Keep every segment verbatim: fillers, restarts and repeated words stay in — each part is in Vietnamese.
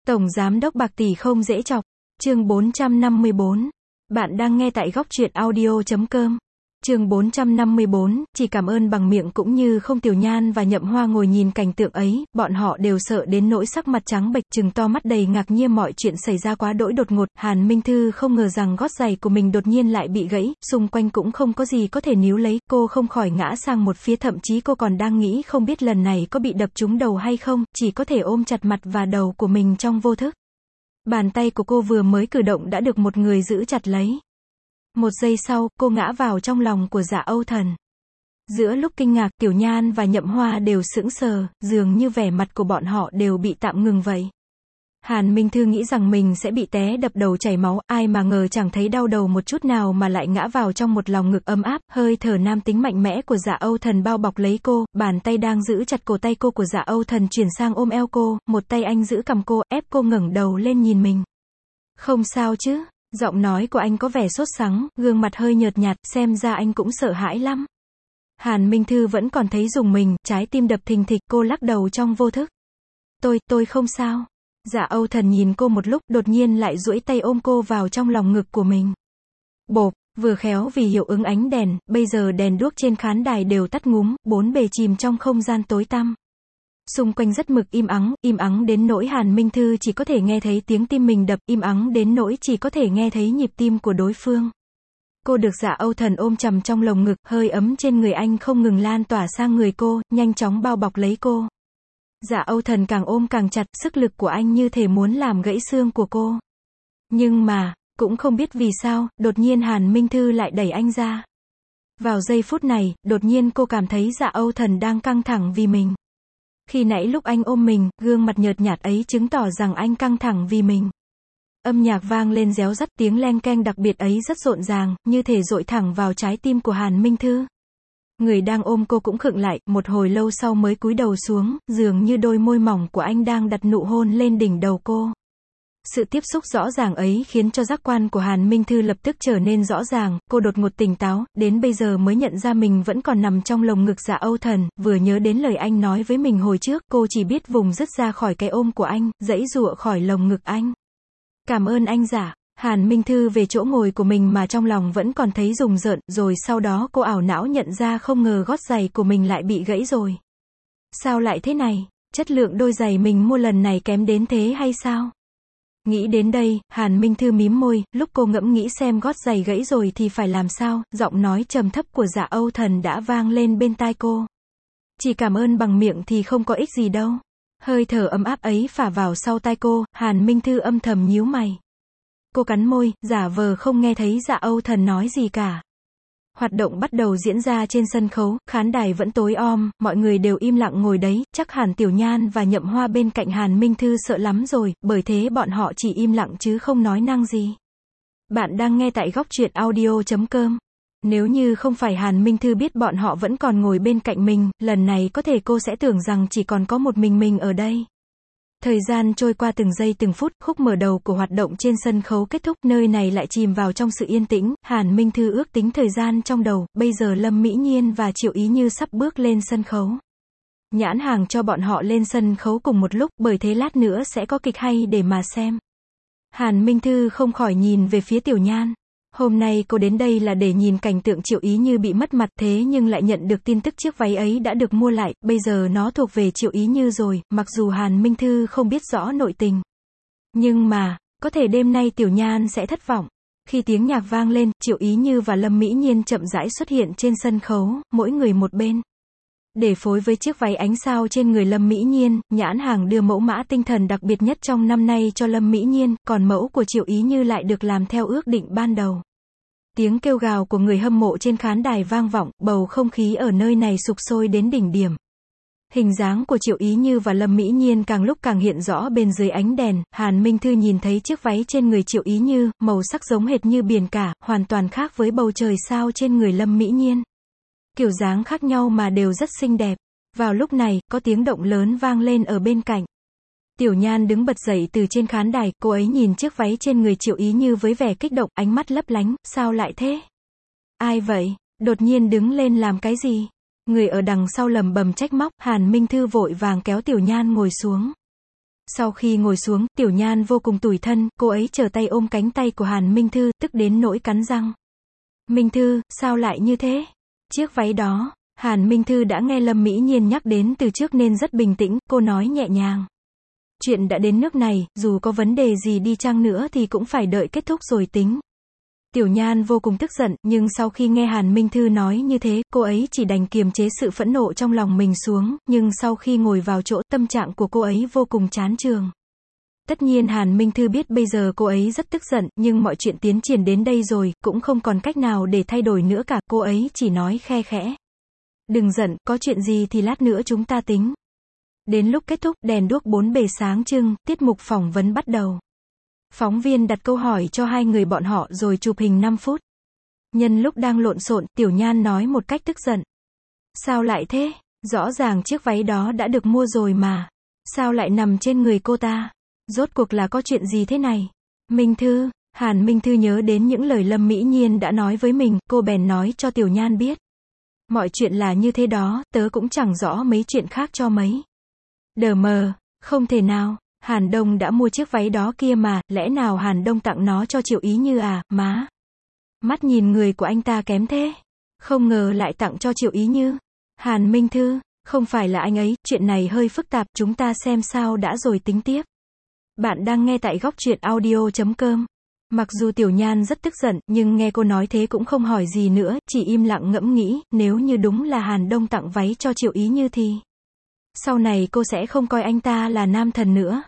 Tổng giám đốc bạc tỷ không dễ chọc. Chương bốn trăm năm mươi bốn. Bạn đang nghe tại góc truyện audio chấm com. Chương bốn trăm năm mươi bốn, chỉ cảm ơn bằng miệng cũng như không. Tiểu Nhan và Nhậm Hoa ngồi nhìn cảnh tượng ấy, bọn họ đều sợ đến nỗi sắc mặt trắng bệch, trừng to mắt đầy ngạc nhiên. Mọi chuyện xảy ra quá đỗi đột ngột, Hàn Minh Thư không ngờ rằng gót giày của mình đột nhiên lại bị gãy, xung quanh cũng không có gì có thể níu lấy, cô không khỏi ngã sang một phía, thậm chí cô còn đang nghĩ không biết lần này có bị đập trúng đầu hay không, chỉ có thể ôm chặt mặt và đầu của mình trong vô thức. Bàn tay của cô vừa mới cử động đã được một người giữ chặt lấy. Một giây sau, cô ngã vào trong lòng của Dạ Âu Thần. Giữa lúc kinh ngạc, Tiểu Nhan và Nhậm Hoa đều sững sờ, dường như vẻ mặt của bọn họ đều bị tạm ngừng vậy. Hàn Minh Thư nghĩ rằng mình sẽ bị té đập đầu chảy máu, ai mà ngờ chẳng thấy đau đầu một chút nào mà lại ngã vào trong một lòng ngực ấm áp, hơi thở nam tính mạnh mẽ của Dạ Âu Thần bao bọc lấy cô, bàn tay đang giữ chặt cổ tay cô của Dạ Âu Thần chuyển sang ôm eo cô, một tay anh giữ cằm cô, ép cô ngẩng đầu lên nhìn mình. Không sao chứ? Giọng nói của anh có vẻ sốt sắng, gương mặt hơi nhợt nhạt, xem ra anh cũng sợ hãi lắm. Hàn Minh Thư vẫn còn thấy rùng mình, trái tim đập thình thịch, cô lắc đầu trong vô thức. Tôi, tôi không sao. Dạ Âu Thần nhìn cô một lúc, đột nhiên lại duỗi tay ôm cô vào trong lòng ngực của mình. Bộp, vừa khéo vì hiệu ứng ánh đèn, bây giờ đèn đuốc trên khán đài đều tắt ngúm, bốn bề chìm trong không gian tối tăm. Xung quanh rất mực im ắng, im ắng đến nỗi Hàn Minh Thư chỉ có thể nghe thấy tiếng tim mình đập, im ắng đến nỗi chỉ có thể nghe thấy nhịp tim của đối phương. Cô được Dạ Âu Thần ôm chầm trong lồng ngực, hơi ấm trên người anh không ngừng lan tỏa sang người cô, nhanh chóng bao bọc lấy cô. Dạ Âu Thần càng ôm càng chặt, sức lực của anh như thể muốn làm gãy xương của cô. Nhưng mà, cũng không biết vì sao, đột nhiên Hàn Minh Thư lại đẩy anh ra. Vào giây phút này, đột nhiên cô cảm thấy Dạ Âu Thần đang căng thẳng vì mình. Khi nãy lúc anh ôm mình, gương mặt nhợt nhạt ấy chứng tỏ rằng anh căng thẳng vì mình. Âm nhạc vang lên réo rắt, tiếng len keng đặc biệt ấy rất rộn ràng, như thể dội thẳng vào trái tim của Hàn Minh Thư. Người đang ôm cô cũng khựng lại, một hồi lâu sau mới cúi đầu xuống, dường như đôi môi mỏng của anh đang đặt nụ hôn lên đỉnh đầu cô. Sự tiếp xúc rõ ràng ấy khiến cho giác quan của Hàn Minh Thư lập tức trở nên rõ ràng, cô đột ngột tỉnh táo, đến bây giờ mới nhận ra mình vẫn còn nằm trong lồng ngực Dạ Âu Thần, vừa nhớ đến lời anh nói với mình hồi trước, cô chỉ biết vùng dứt ra khỏi cái ôm của anh, giãy giụa khỏi lồng ngực anh. Cảm ơn anh Dạ. Hàn Minh Thư về chỗ ngồi của mình mà trong lòng vẫn còn thấy rùng rợn, rồi sau đó cô ảo não nhận ra không ngờ gót giày của mình lại bị gãy rồi. Sao lại thế này? Chất lượng đôi giày mình mua lần này kém đến thế hay sao? Nghĩ đến đây, Hàn Minh Thư mím môi, lúc cô ngẫm nghĩ xem gót giày gãy rồi thì phải làm sao, giọng nói trầm thấp của Dạ Âu Thần đã vang lên bên tai cô. Chỉ cảm ơn bằng miệng thì không có ích gì đâu. Hơi thở ấm áp ấy phả vào sau tai cô, Hàn Minh Thư âm thầm nhíu mày. Cô cắn môi, giả vờ không nghe thấy Dạ Âu Thần nói gì cả. Hoạt động bắt đầu diễn ra trên sân khấu, khán đài vẫn tối om, mọi người đều im lặng ngồi đấy, chắc hẳn Tiểu Nhan và Nhậm Hoa bên cạnh Hàn Minh Thư sợ lắm rồi, bởi thế bọn họ chỉ im lặng chứ không nói năng gì. Bạn đang nghe tại góc truyện audio chấm com. Nếu như không phải Hàn Minh Thư biết bọn họ vẫn còn ngồi bên cạnh mình, lần này có thể cô sẽ tưởng rằng chỉ còn có một mình mình ở đây. Thời gian trôi qua từng giây từng phút, khúc mở đầu của hoạt động trên sân khấu kết thúc, nơi này lại chìm vào trong sự yên tĩnh, Hàn Minh Thư ước tính thời gian trong đầu, bây giờ Lâm Mỹ Nhiên và Triệu Ý Như sắp bước lên sân khấu. Nhãn hàng cho bọn họ lên sân khấu cùng một lúc, bởi thế lát nữa sẽ có kịch hay để mà xem. Hàn Minh Thư không khỏi nhìn về phía Tiểu Nhan. Hôm nay cô đến đây là để nhìn cảnh tượng Triệu Ý Như bị mất mặt, thế nhưng lại nhận được tin tức chiếc váy ấy đã được mua lại, bây giờ nó thuộc về Triệu Ý Như rồi, mặc dù Hàn Minh Thư không biết rõ nội tình. Nhưng mà, có thể đêm nay Tiểu Nhan sẽ thất vọng. Khi tiếng nhạc vang lên, Triệu Ý Như và Lâm Mỹ Nhiên chậm rãi xuất hiện trên sân khấu, mỗi người một bên. Để phối với chiếc váy ánh sao trên người Lâm Mỹ Nhiên, nhãn hàng đưa mẫu mã tinh thần đặc biệt nhất trong năm nay cho Lâm Mỹ Nhiên, còn mẫu của Triệu Ý Như lại được làm theo ước định ban đầu. Tiếng kêu gào của người hâm mộ trên khán đài vang vọng, bầu không khí ở nơi này sục sôi đến đỉnh điểm. Hình dáng của Triệu Ý Như và Lâm Mỹ Nhiên càng lúc càng hiện rõ bên dưới ánh đèn, Hàn Minh Thư nhìn thấy chiếc váy trên người Triệu Ý Như, màu sắc giống hệt như biển cả, hoàn toàn khác với bầu trời sao trên người Lâm Mỹ Nhiên. Kiểu dáng khác nhau mà đều rất xinh đẹp. Vào lúc này, có tiếng động lớn vang lên ở bên cạnh. Tiểu Nhan đứng bật dậy từ trên khán đài, cô ấy nhìn chiếc váy trên người Triệu Ý Như với vẻ kích động, ánh mắt lấp lánh, sao lại thế? Ai vậy? Đột nhiên đứng lên làm cái gì? Người ở đằng sau lầm bầm trách móc, Hàn Minh Thư vội vàng kéo Tiểu Nhan ngồi xuống. Sau khi ngồi xuống, Tiểu Nhan vô cùng tủi thân, cô ấy trở tay ôm cánh tay của Hàn Minh Thư, tức đến nỗi cắn răng. Minh Thư, sao lại như thế? Chiếc váy đó, Hàn Minh Thư đã nghe Lâm Mỹ Nhiên nhắc đến từ trước nên rất bình tĩnh, cô nói nhẹ nhàng. Chuyện đã đến nước này, dù có vấn đề gì đi chăng nữa thì cũng phải đợi kết thúc rồi tính. Tiểu Nhan vô cùng tức giận, nhưng sau khi nghe Hàn Minh Thư nói như thế, cô ấy chỉ đành kiềm chế sự phẫn nộ trong lòng mình xuống, nhưng sau khi ngồi vào chỗ, tâm trạng của cô ấy vô cùng chán chường. Tất nhiên Hàn Minh Thư biết bây giờ cô ấy rất tức giận, nhưng mọi chuyện tiến triển đến đây rồi, cũng không còn cách nào để thay đổi nữa cả, cô ấy chỉ nói khe khẽ. Đừng giận, có chuyện gì thì lát nữa chúng ta tính. Đến lúc kết thúc, đèn đuốc bốn bề sáng trưng, tiết mục phỏng vấn bắt đầu. Phóng viên đặt câu hỏi cho hai người bọn họ rồi chụp hình năm phút. Nhân lúc đang lộn xộn, Tiểu Nhan nói một cách tức giận. Sao lại thế? Rõ ràng chiếc váy đó đã được mua rồi mà. Sao lại nằm trên người cô ta? Rốt cuộc là có chuyện gì thế này? Minh Thư, Hàn Minh Thư nhớ đến những lời Lâm Mỹ Nhiên đã nói với mình, cô bèn nói cho Tiểu Nhan biết. Mọi chuyện là như thế đó, tớ cũng chẳng rõ mấy chuyện khác cho mấy. Đờ mờ, không thể nào, Hàn Đông đã mua chiếc váy đó kia mà, lẽ nào Hàn Đông tặng nó cho Triệu Ý Như à, má? Mắt nhìn người của anh ta kém thế. Không ngờ lại tặng cho Triệu Ý Như. Hàn Minh Thư, không phải là anh ấy, chuyện này hơi phức tạp, chúng ta xem sao đã rồi tính tiếp. Bạn đang nghe tại góc truyện audio chấm com. Mặc dù Tiểu Nhan rất tức giận, nhưng nghe cô nói thế cũng không hỏi gì nữa, chỉ im lặng ngẫm nghĩ, nếu như đúng là Hàn Đông tặng váy cho Triệu Ý Như thì sau này cô sẽ không coi anh ta là nam thần nữa.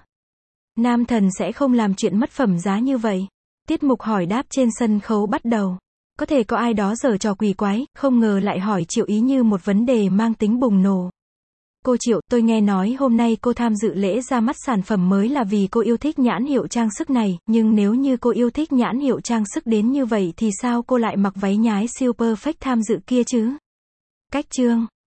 Nam thần sẽ không làm chuyện mất phẩm giá như vậy. Tiết mục hỏi đáp trên sân khấu bắt đầu. Có thể có ai đó giở trò quỷ quái, không ngờ lại hỏi Triệu Ý Như một vấn đề mang tính bùng nổ. Cô Triệu, tôi nghe nói hôm nay cô tham dự lễ ra mắt sản phẩm mới là vì cô yêu thích nhãn hiệu trang sức này, nhưng nếu như cô yêu thích nhãn hiệu trang sức đến như vậy thì sao cô lại mặc váy nhái siêu perfect tham dự kia chứ? Cách chương